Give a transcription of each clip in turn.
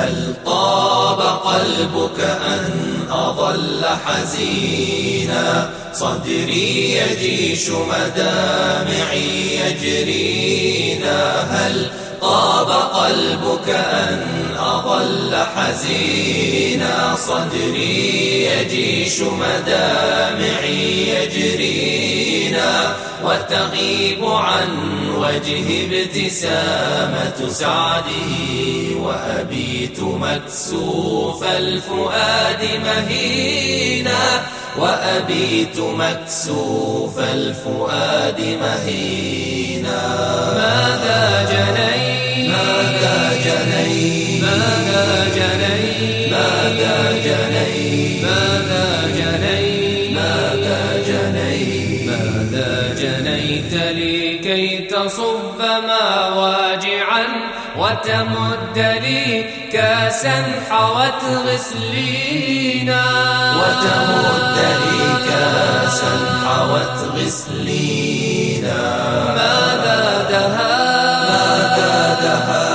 هل طاب قلبك أن أظل حزينا؟ صدري يجيش مدامعي يجرينا. هل طاب قلبك أن أظل حزينا؟ صدري يجيش مدامعي يجرينا. وتغيب عن وجه ابتسامة سعده، وأبيت مكسوف الفؤاد مهينا. وأبيت مكسوف الفؤاد مهينا. ماذا جنيت؟ ماذا جنيت؟ ماذا جنيت؟ ماذا جنيت؟ ماذا جنيت؟ ماذا جنيت؟ ماذا جنيت لكي تصب ما واجعا وتمد لي كاسا حوت غسلينا؟ وتمد لي كاسا حوت غسلينا. ماذا دها؟ ماذا دها؟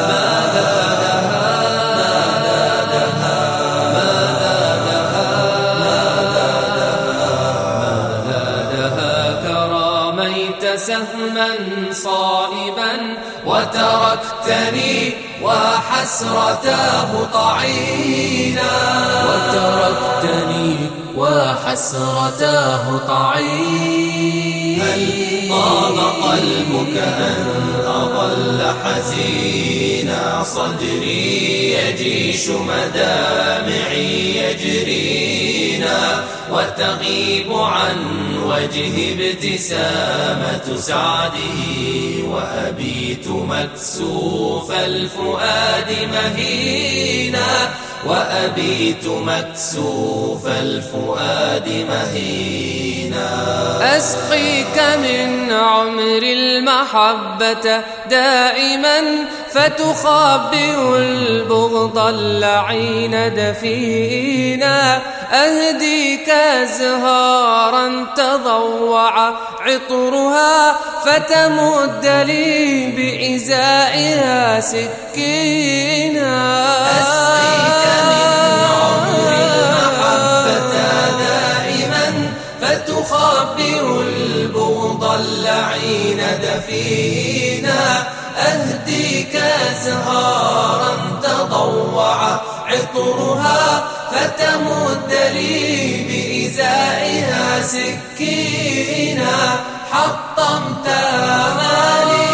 سهما صائبا وتركتني وحسرتاه طعينا. وتركتني وحسرتاه طعينا. هل طاب قلبك أن أظل حزينا؟ صدري يجيش مدامعي يجرينا. وتغيب عن وجه ابتسامة سعده، وأبيت مكسوف الفؤاد مهينا. وأبيت مكسوف الفؤاد مهينا. أسقيك من عمر المحبة دائما فتخبئ البغض اللعين دفينا. أهديك أزهارا تضوع عطرها فتمد لي بإزائها سكينا. أسقيك من عمر المحبة دائما فتخبئ البغض اللعين دفينا. أهديك أزهارا تضوع عطرها فتمد لي بإزائها سكينا. حطمت آمالي،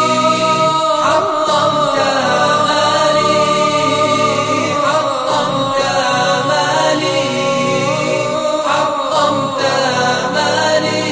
حطمت آمالي، حطمت آمالي، حطمت آمالي،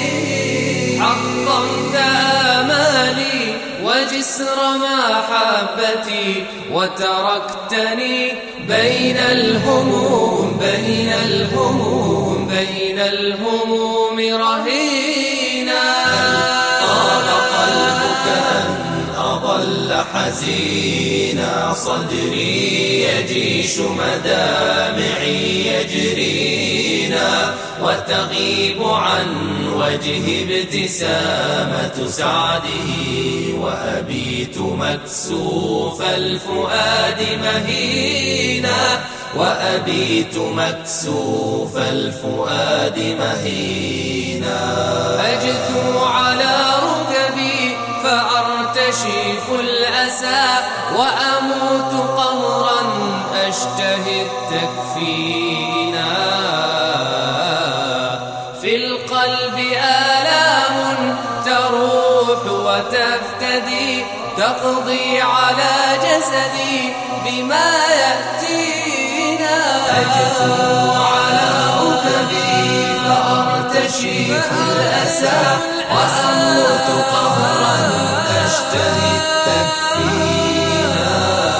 حطمت آمالي وجسر محبتي وتركتني بين الهموم، بين الهموم، بين الهموم رهينا. طاب قلبك أن أظل حزينا؟ صدري يجيش مدامعي يجرينا. وتغيب عن وجه ابتسامة سعده، وأبيت مكسوف الفؤاد مهينا. وأبيت مكسوف الفؤاد مهينا. أجثو على ركبي فأرتشف الأسى وأموت قهرا أشتهي التكفينا. في القلب آلام تروح وتفتدي تقضي على جسدي بما يأتينا. أجثو على ركبي فأرتشف الأسى وأموت قهرا أشتهي التكفينا.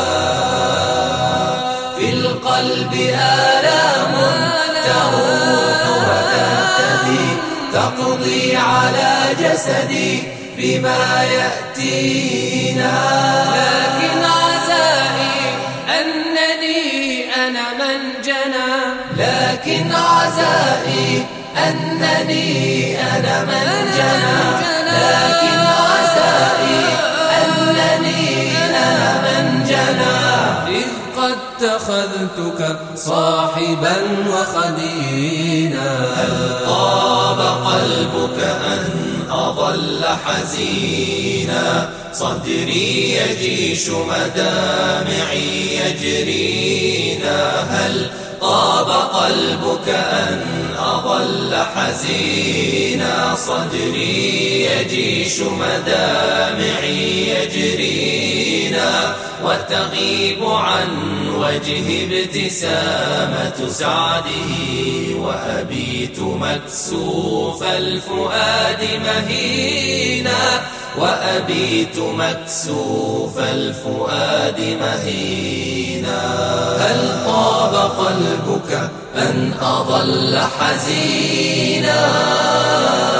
في القلب آلام تروح وتفتدي تقضي على جسدي بما يأتينا. لكن عزائي أنني أنا من جنى، لكن عزائي أنني أنا من جنى. لكن عزائي أنني أنا من جنى. إذ قد اتخذتك صاحبا وخدينا. هل طاب قلبك أن أظل حزينا؟ صدري يجيش مدامعي يجرينا. هل طاب قلبك أن أظل حزينا؟ صدري يجيش مدامعي يجرينا. وتغيب عن وجه ابتسامة سعده، وأبيت مكسوف الفؤاد مهينا. وأبيت مكسوف الفؤاد مهينا. هل طاب قلبك أن أظل حزينا؟